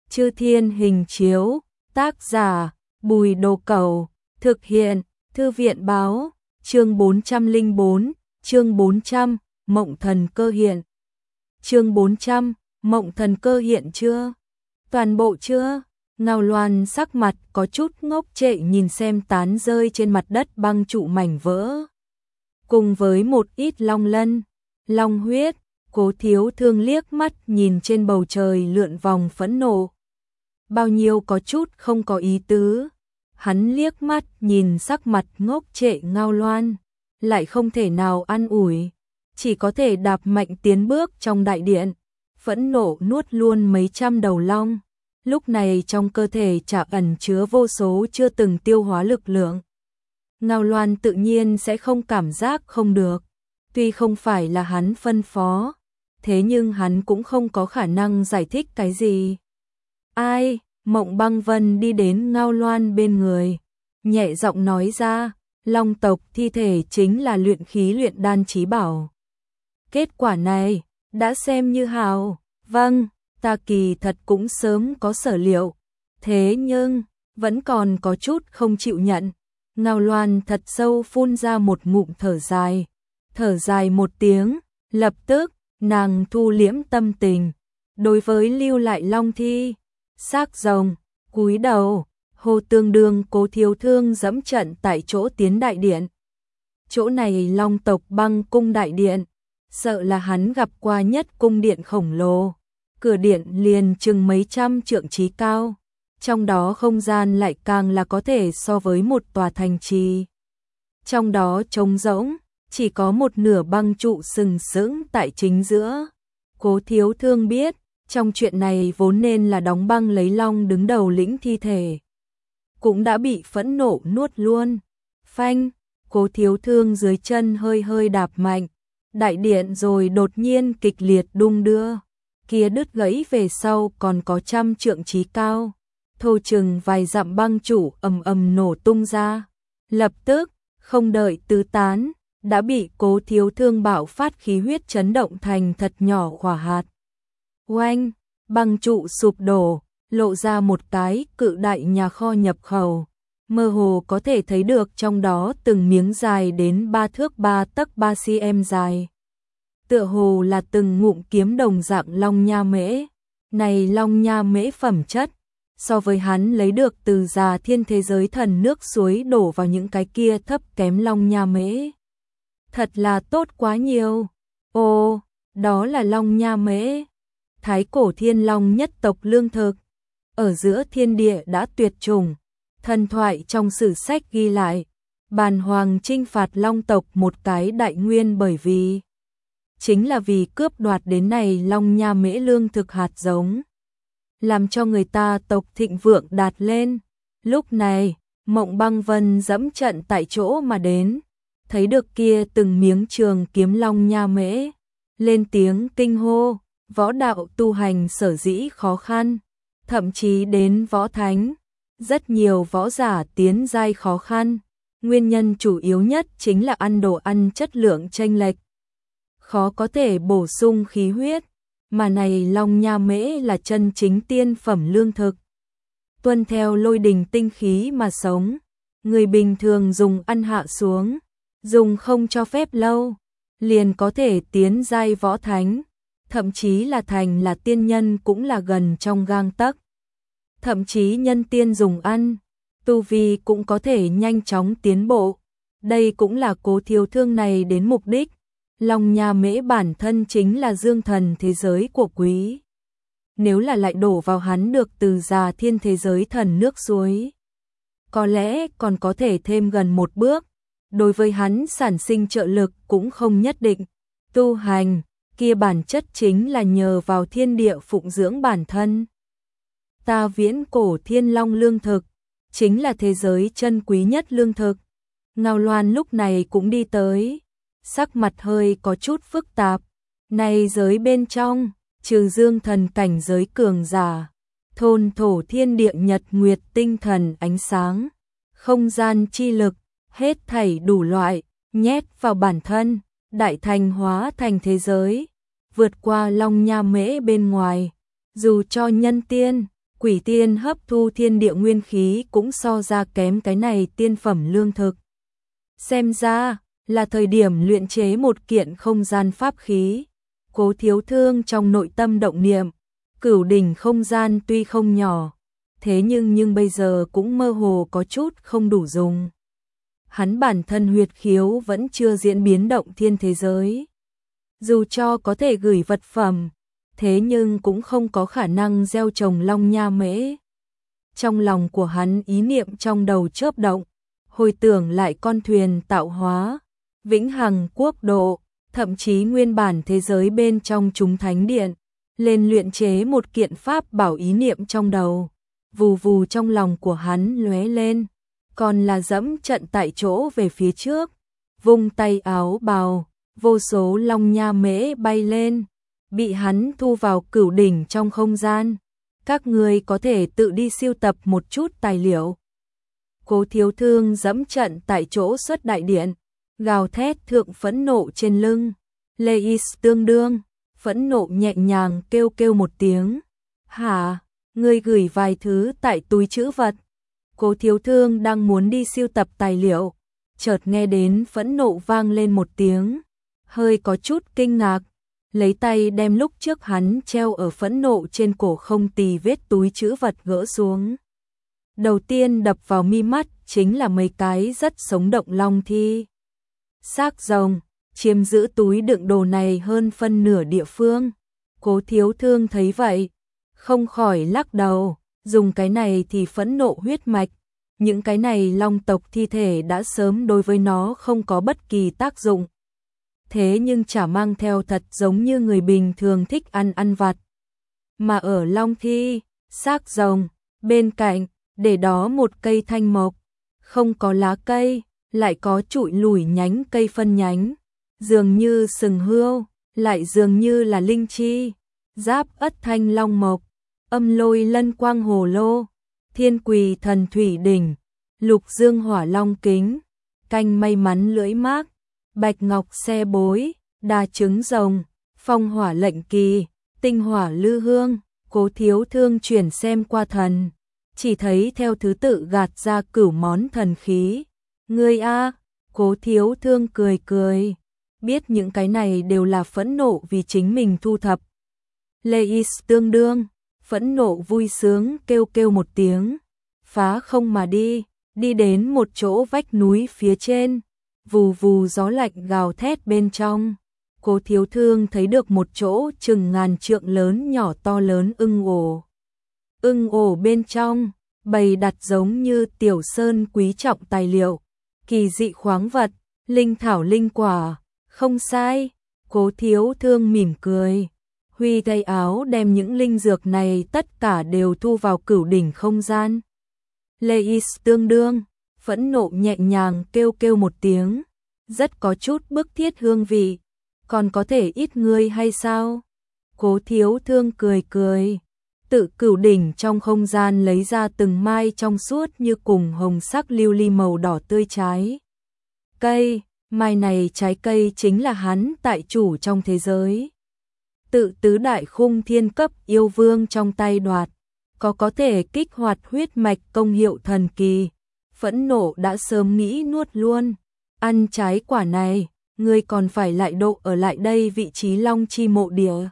Chư Thiên Hình Chiếu, tác giả, Bùi Đồ Cẩu, thực hiện, Thư viện báo, chương 404, chương 400, Mộng Thần Cơ hiện. Chương 400, Mộng Thần Cơ hiện chưa? Toàn bộ chưa? Ngao Loan sắc mặt có chút ngốc trệ nhìn xem tán rơi trên mặt đất băng trụ mảnh vỡ. Cùng với một ít long lân, long huyết, Cố Thiếu Thương liếc mắt nhìn trên bầu trời lượn vòng phẫn nộ. Bao nhiêu có chút không có ý tứ. Hắn liếc mắt nhìn sắc mặt ngốc trệ Ngao Loan, lại không thể nào an ủi, chỉ có thể đạp mạnh tiến bước trong đại điện, phẫn nộ nuốt luôn mấy trăm đầu long. Lúc này trong cơ thể chả ẩn chứa vô số chưa từng tiêu hóa lực lượng. Ngao Loan tự nhiên sẽ không cảm giác không được, tuy không phải là hắn phân phó, thế nhưng hắn cũng không có khả năng giải thích cái gì. Ai? Mộng Băng Vân đi đến Ngao Loan bên người, nhẹ giọng nói ra, long tộc thi thể chính là luyện khí luyện đan chí bảo. Kết quả này, đã xem như hào. Vâng, ta kỳ thật cũng sớm có sở liệu, thế nhưng, vẫn còn có chút không chịu nhận. Ngao Loan thật sâu phun ra một ngụm thở dài một tiếng, lập tức, nàng thu liễm tâm tình, đối với lưu lại long thi, xác rồng, cúi đầu, hô tương đương Cố Thiếu Thương dẫm trận tại chỗ tiến đại điện. Chỗ này long tộc băng cung đại điện, sợ là hắn gặp qua nhất cung điện khổng lồ, cửa điện liền chừng mấy trăm trượng chí cao, trong đó không gian lại càng là có thể so với một tòa thành trì. Trong đó trống rỗng, chỉ có một nửa băng trụ sừng sững tại chính giữa. Cố Thiếu Thương biết, trong chuyện này vốn nên là đóng băng lấy long đứng đầu lĩnh thi thể, cũng đã bị phẫn nộ nuốt luôn. Phanh, Cố Thiếu Thương dưới chân hơi hơi đạp mạnh, đại điện rồi đột nhiên kịch liệt đung đưa, kia đứt gãy về sau còn có trăm trượng chí cao, thô chừng vài dặm băng trụ ầm ầm nổ tung ra, lập tức, không đợi tứ tán, đã bị Cố Thiếu Thương bạo phát khí huyết chấn động thành thật nhỏ quả hạt. Oanh, băng trụ sụp đổ, lộ ra một cái cự đại nhà kho nhập khẩu, mơ hồ có thể thấy được trong đó từng miếng dài đến 3 thước 3 tấc 3 cm dài. Tựa hồ là từng ngụm kiếm đồng dạng long nha mễ. Này long nha mễ phẩm chất, so với hắn lấy được từ Già Thiên thế giới thần nước suối đổ vào những cái kia thấp kém long nha mễ, thật là tốt quá nhiều. Ồ, đó là long nha mễ, thái cổ thiên long nhất tộc lương thực, ở giữa thiên địa đã tuyệt chủng. Thần thoại trong sử sách ghi lại, Bàn Hoàng chinh phạt long tộc một cái đại nguyên bởi vì chính là vì cướp đoạt đến này long nha mễ lương thực hạt giống, làm cho người ta tộc thịnh vượng đạt lên. Lúc này, Mộng Băng Vân dẫm trận tại chỗ mà đến, thấy được kia từng miếng trường kiếm long nha mễ, lên tiếng kinh hô, võ đạo tu hành sở dĩ khó khăn, thậm chí đến võ thánh, rất nhiều võ giả tiến giai khó khăn, nguyên nhân chủ yếu nhất chính là ăn đồ ăn chất lượng chênh lệch, khó có thể bổ sung khí huyết, mà này long nha mễ là chân chính tiên phẩm lương thực, tuân theo lôi đình tinh khí mà sống, người bình thường dùng ăn hạ xuống, dùng không cho phép lâu, liền có thể tiến giai võ thánh, thậm chí là thành là tiên nhân cũng là gần trong gang tấc. Thậm chí nhân tiên dùng ăn, tu vi cũng có thể nhanh chóng tiến bộ. Đây cũng là Cố Thiếu Thương này đến mục đích. Long nha mễ bản thân chính là dương thần thế giới của quý. Nếu là lại đổ vào hắn được từ Già Thiên thế giới thần nước suối, có lẽ còn có thể thêm gần một bước. Đối với hắn sản sinh trợ lực cũng không nhất định. Tu hành, kia bản chất chính là nhờ vào thiên địa phụng dưỡng bản thân. Ta viễn cổ thiên long lương thực, chính là thế giới chân quý nhất lương thực. Ngao Loan lúc này cũng đi tới, sắc mặt hơi có chút phức tạp. Này giới bên trong, trừ dương thần cảnh giới cường giả, thôn thổ thiên địa nhật nguyệt tinh thần ánh sáng, không gian chi lực, hết thảy đủ loại, nhét vào bản thân, đại thành hóa thành thế giới, vượt qua long nha mễ bên ngoài, dù cho nhân tiên, Quỷ tiên hấp thu thiên địa nguyên khí cũng so ra kém cái này tiên phẩm lương thực. Xem ra là thời điểm luyện chế một kiện không gian pháp khí. Cố Thiếu Thương trong nội tâm động niệm, Cửu đỉnh không gian tuy không nhỏ, thế nhưng bây giờ cũng mơ hồ có chút không đủ dùng. Hắn bản thân huyệt khiếu vẫn chưa diễn biến động thiên thế giới. Dù cho có thể gửi vật phẩm, thế nhưng cũng không có khả năng gieo trồng long nha mễ. Trong lòng của hắn ý niệm trong đầu chớp động, hồi tưởng lại con thuyền tạo hóa, vĩnh hằng quốc độ, thậm chí nguyên bản thế giới bên trong chúng thánh điện, lên luyện chế một kiện pháp bảo ý niệm trong đầu. Vù vù trong lòng của hắn lóe lên, còn là dẫm trận tại chỗ về phía trước, vung tay áo bào, vô số long nha mễ bay lên, bị hắn thu vào cửu đỉnh trong không gian. Các người có thể tự đi siêu tập một chút tài liệu. Cố Thiếu Thương dẫm trận tại chỗ xuất đại điện, gào thét thượng phẫn nộ trên lưng. Lê Is tương đương, phẫn nộ nhẹ nhàng kêu kêu một tiếng. Hả, ngươi gửi vài thứ tại túi trữ vật. Cố Thiếu Thương đang muốn đi siêu tập tài liệu, chợt nghe đến phẫn nộ vang lên một tiếng, hơi có chút kinh ngạc, lấy tay đem lúc trước hắn treo ở phẫn nộ trên cổ không tì vết túi trữ vật gỡ xuống. Đầu tiên đập vào mi mắt chính là mấy cái rất sống động long thi. Xác rồng, chiếm giữ túi đựng đồ này hơn phân nửa địa phương. Cố Thiếu Thương thấy vậy, không khỏi lắc đầu, dùng cái này thì phẫn nộ huyết mạch. Những cái này long tộc thi thể đã sớm đối với nó không có bất kỳ tác dụng. Thế nhưng chả mang theo thật giống như người bình thường thích ăn vặt. Mà ở long thi, xác rồng, bên cạnh, để đó một cây thanh mộc, không có lá cây, lại có trụi lủi nhánh cây phân nhánh, dường như sừng hươu, lại dường như là linh chi, giáp ất thanh long mộc, âm lôi lân quang hồ lô, thiên quỳ thần thủy đỉnh, lục dương hỏa long kính, canh may mắn lưỡi mác, bạch ngọc xe bối, đa trứng rồng, phong hỏa lệnh kỳ, tinh hỏa lư hương. Cố Thiếu Thương chuyển xem qua thần, chỉ thấy theo thứ tự gạt ra cửu món thần khí. Ngươi a, Cố Thiếu Thương cười cười, biết những cái này đều là phẫn nộ vì chính mình thu thập. Lê Is tương đương, phẫn nộ vui sướng kêu kêu một tiếng, phá không mà đi, đi đến một chỗ vách núi phía trên, vù vù gió lạnh gào thét bên trong. Cố Thiếu Thương thấy được một chỗ chừng ngàn trượng lớn nhỏ to lớn ưng ổ. Ưng ổ bên trong, bày đặt giống như tiểu sơn quý trọng tài liệu, kỳ dị khoáng vật, linh thảo linh quả, không sai. Cố Thiếu Thương mỉm cười, huy tay áo đem những linh dược này tất cả đều thu vào cửu đỉnh không gian. Lê Is tương đương, phẫn nộ nhẹ nhàng kêu kêu một tiếng, rất có chút bức thiết hương vị, còn có thể ít ngươi hay sao? Cố Thiếu Thương cười cười, tự cửu đỉnh trong không gian lấy ra từng mai trong suốt như cùng hồng sắc lưu ly màu đỏ tươi trái cây, mai này trái cây chính là hắn tại chủ trong thế giới. Tự tứ đại khung thiên cấp yêu vương trong tay đoạt, có thể kích hoạt huyết mạch công hiệu thần kỳ. Phẫn nộ đã sớm nghĩ nuốt luôn, ăn trái quả này, ngươi còn phải lại độ ở lại đây vị trí long chi mộ địa.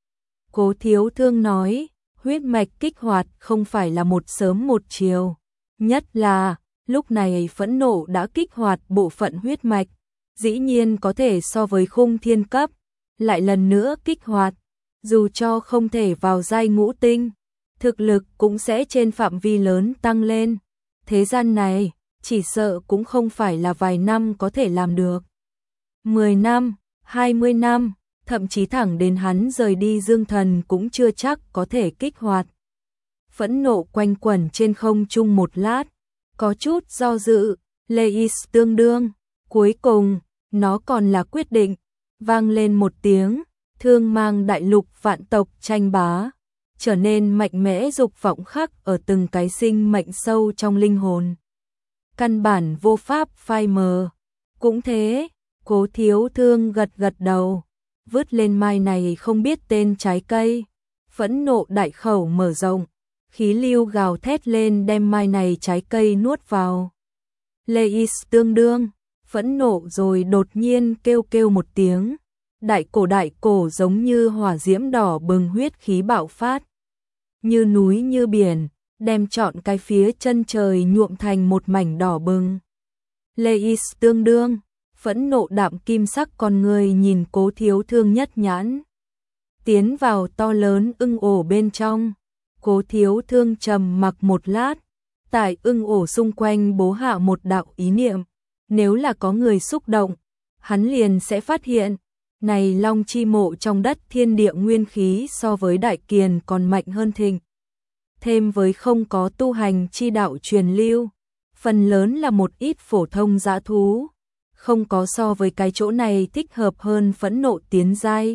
Cố Thiếu Thương nói, huyết mạch kích hoạt không phải là một sớm một chiều, nhất là lúc này phẫn nộ đã kích hoạt bộ phận huyết mạch, dĩ nhiên có thể so với khung thiên cấp, lại lần nữa kích hoạt, dù cho không thể vào giai ngũ tinh, thực lực cũng sẽ trên phạm vi lớn tăng lên. Thế gian này, chỉ sợ cũng không phải là vài năm có thể làm được. 10 năm, 20 năm, thậm chí thẳng đến hắn rời đi Dương Thần cũng chưa chắc có thể kích hoạt. Phẫn nộ quanh quẩn trên không trung một lát, có chút do dự, Lê Is tương đương, cuối cùng, nó còn là quyết định, vang lên một tiếng, thương mang đại lục vạn tộc tranh bá, trở nên mạnh mẽ dục vọng khắc ở từng cái sinh mệnh sâu trong linh hồn. Căn bản vô pháp phai mờ. Cũng thế, Cố Thiếu Thương gật gật đầu, vứt lên mai này không biết tên trái cây, phẫn nộ đại khẩu mở rộng, khí lưu gào thét lên đem mai này trái cây nuốt vào. Leis tương đương, phẫn nộ rồi đột nhiên kêu kêu một tiếng. Đại cổ giống như hỏa diễm đỏ bừng huyết khí bạo phát. Như núi như biển, đem trọn cái phía chân trời nhuộm thành một mảnh đỏ bừng. Leis tương đương, phẫn nộ đạm kim sắc con người nhìn Cố Thiếu Thương nhất nhãn. Tiến vào to lớn ưng ổ bên trong, Cố Thiếu Thương trầm mặc một lát, tại ưng ổ xung quanh bố hạ một đạo ý niệm, nếu là có người xúc động, hắn liền sẽ phát hiện, này long chi mộ trong đất thiên địa nguyên khí so với đại kiền còn mạnh hơn thịnh. Thêm với không có tu hành chi đạo truyền lưu, phần lớn là một ít phổ thông dã thú, không có so với cái chỗ này thích hợp hơn phẫn nộ tiến giai.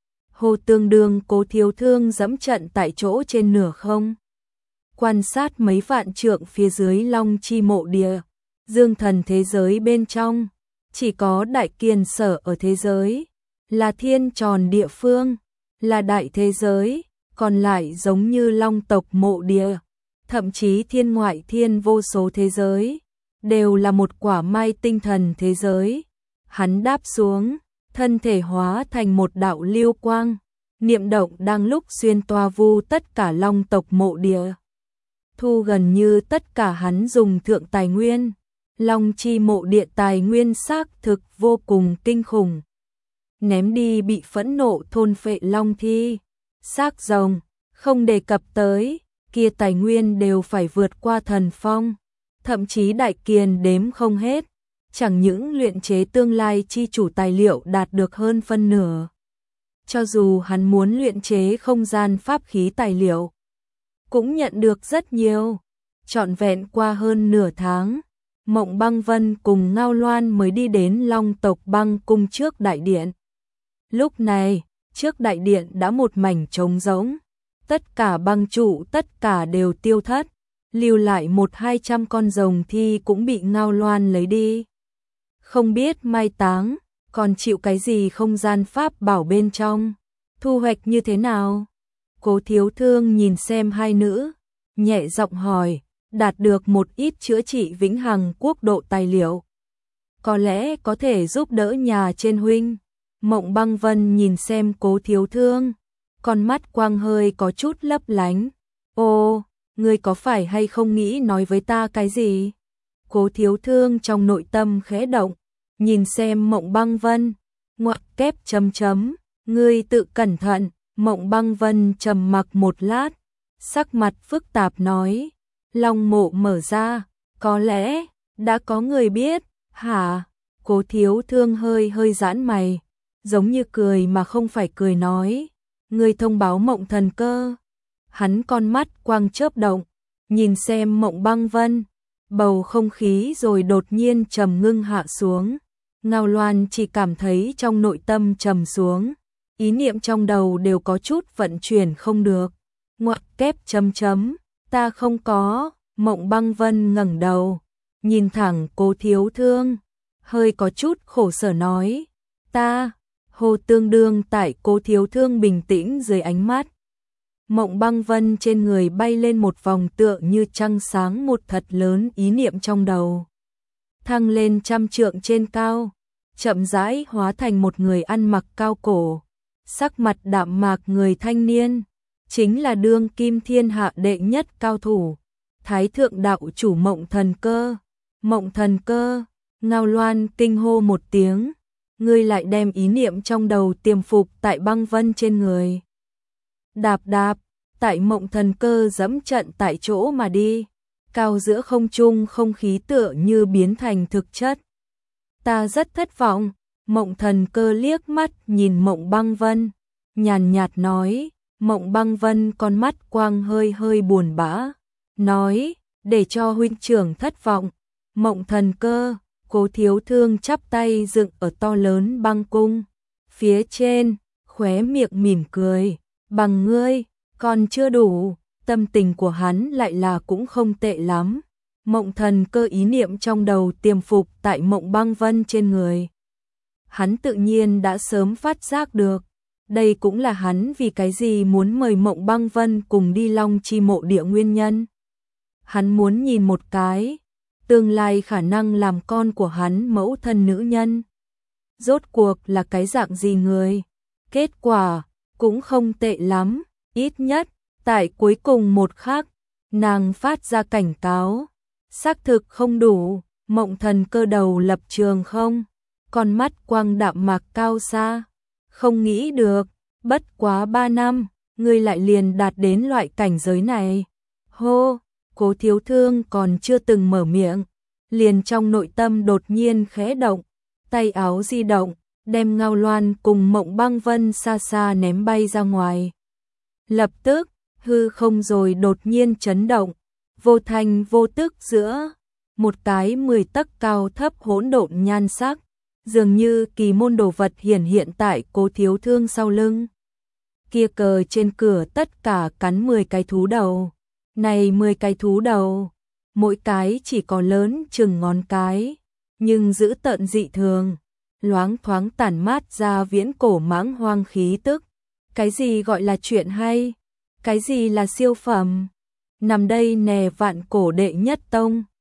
Hồ tương đương Cố Thiếu Thương dẫm trận tại chỗ trên nửa không. Quan sát mấy vạn trượng phía dưới long chi mộ địa, dương thần thế giới bên trong, chỉ có đại kiền sở ở thế giới, là thiên tròn địa phương, là đại thế giới, còn lại giống như long tộc mộ địa, thậm chí thiên ngoại thiên vô số thế giới, đều là một quả mai tinh thần thế giới. Hắn đáp xuống, thân thể hóa thành một đạo lưu quang, niệm động đang lúc xuyên toa vu tất cả long tộc mộ địa. Thu gần như tất cả hắn dùng thượng tài nguyên, long chi mộ địa tài nguyên xác thực vô cùng kinh khủng. Ném đi bị phẫn nộ thôn phệ long thi, xác rồng, không đề cập tới, kia tài nguyên đều phải vượt qua thần phong, thậm chí đại kiền đếm không hết, chẳng những luyện chế tương lai chi chủ tài liệu đạt được hơn phân nửa. Cho dù hắn muốn luyện chế không gian pháp khí tài liệu, cũng nhận được rất nhiều. Trọn vẹn qua hơn nửa tháng, Mộng Băng Vân cùng Ngao Loan mới đi đến Long tộc Băng cung trước đại điện. Lúc này, trước đại điện đã một mảnh trống rỗng, tất cả băng trụ tất cả đều tiêu thất, lưu lại 100-200 con rồng thi cũng bị Ngao Loan lấy đi. Không biết mai táng, còn chịu cái gì không gian pháp bảo bên trong, thu hoạch như thế nào? Cố Thiếu Thương nhìn xem hai nữ, nhẹ giọng hỏi, đạt được một ít chữa trị vĩnh hằng quốc độ tài liệu. Có lẽ có thể giúp đỡ nhà trên huynh. Mộng Băng Vân nhìn xem Cố Thiếu Thương, con mắt quang hơi có chút lấp lánh. Ô, ngươi có phải hay không nghĩ nói với ta cái gì? Cố Thiếu Thương trong nội tâm khẽ động, nhìn xem Mộng Băng Vân, ngoặc kép chấm chấm, ngươi tự cẩn thận. Mộng Băng Vân trầm mặc một lát, sắc mặt phức tạp nói, long mộ mở ra, có lẽ đã có người biết, hả? Cố Thiếu Thương hơi giãn mày, giống như cười mà không phải cười nói, ngươi thông báo Mộng Thần Cơ. Hắn con mắt quang chớp động, nhìn xem Mộng Băng Vân, bầu không khí rồi đột nhiên trầm ngưng hạ xuống. Ngao Loan chỉ cảm thấy trong nội tâm trầm xuống, ý niệm trong đầu đều có chút vận chuyển không được. Ngoặc kép chấm chấm, ta không có. Mộng Băng Vân ngẩng đầu, nhìn thẳng Cố Thiếu Thương, hơi có chút khổ sở nói, ta. Hồ tương đương tại Cố Thiếu Thương bình tĩnh dưới ánh mắt. Mộng Băng Vân trên người bay lên một vòng tựa như trăng sáng, một thật lớn ý niệm trong đầu. Thăng lên 100 trượng trên cao, chậm rãi hóa thành một người ăn mặc cao cổ, sắc mặt đạm mạc người thanh niên, chính là đương kim thiên hạ đệ nhất cao thủ, Thái thượng đạo chủ Mộng Thần Cơ. Mộng Thần Cơ, Ngao Loan kinh hô một tiếng, ngươi lại đem ý niệm trong đầu tiềm phục tại Băng Vân trên người. Đạp đạp, tại Mộng Thần Cơ dẫm trận tại chỗ mà đi, cao giữa không trung không khí tựa như biến thành thực chất. Ta rất thất vọng. Mộng Thần Cơ liếc mắt nhìn Mộng Băng Vân, nhàn nhạt nói. Mộng Băng Vân con mắt quang hơi buồn bã, nói, để cho huynh trưởng thất vọng. Mộng Thần Cơ, Cố Thiếu Thương chắp tay dựng ở to lớn băng cung, phía trên, khóe miệng mỉm cười, bằng ngươi, còn chưa đủ. Tâm tình của hắn lại là cũng không tệ lắm. Mộng Thần Cơ ý niệm trong đầu tiềm phục tại Mộng Băng Vân trên người. Hắn tự nhiên đã sớm phát giác được, Đây cũng là hắn vì cái gì muốn mời Mộng Băng Vân cùng đi Long Chi mộ địa nguyên nhân. Hắn muốn nhìn một cái, tương lai khả năng làm con của hắn mẫu thân nữ nhân. Rốt cuộc là cái dạng gì người? Kết quả cũng không tệ lắm, ít nhất tại cuối cùng một khắc, nàng phát ra cảnh cáo, xác thực không đủ, Mộng Thần Cơ đầu lập trường không, con mắt quang đạm mạc cao xa, không nghĩ được, bất quá 3 năm, ngươi lại liền đạt đến loại cảnh giới này. Hô, Cố Thiếu Thương còn chưa từng mở miệng, liền trong nội tâm đột nhiên khẽ động, tay áo di động, đem Ngao Loan cùng Mộng Băng Vân xa xa ném bay ra ngoài. Lập tức, hư không rồi đột nhiên chấn động, vô thành vô tức giữa một cái 10 tấc cao thấp hỗn độn nhan sắc, dường như kỳ môn đồ vật hiển hiện tại Cố Thiếu Thương sau lưng. Kia cờ trên cửa tất cả cắn 10 cái thú đầu. Này 10 cái thú đầu, mỗi cái chỉ có lớn chừng ngón cái, nhưng giữ tợn dị thường, loáng thoáng tản mát ra viễn cổ mãng hoang khí tức. Cái gì gọi là chuyện hay? Cái gì là siêu phẩm? Nằm đây nè vạn cổ đệ nhất tông,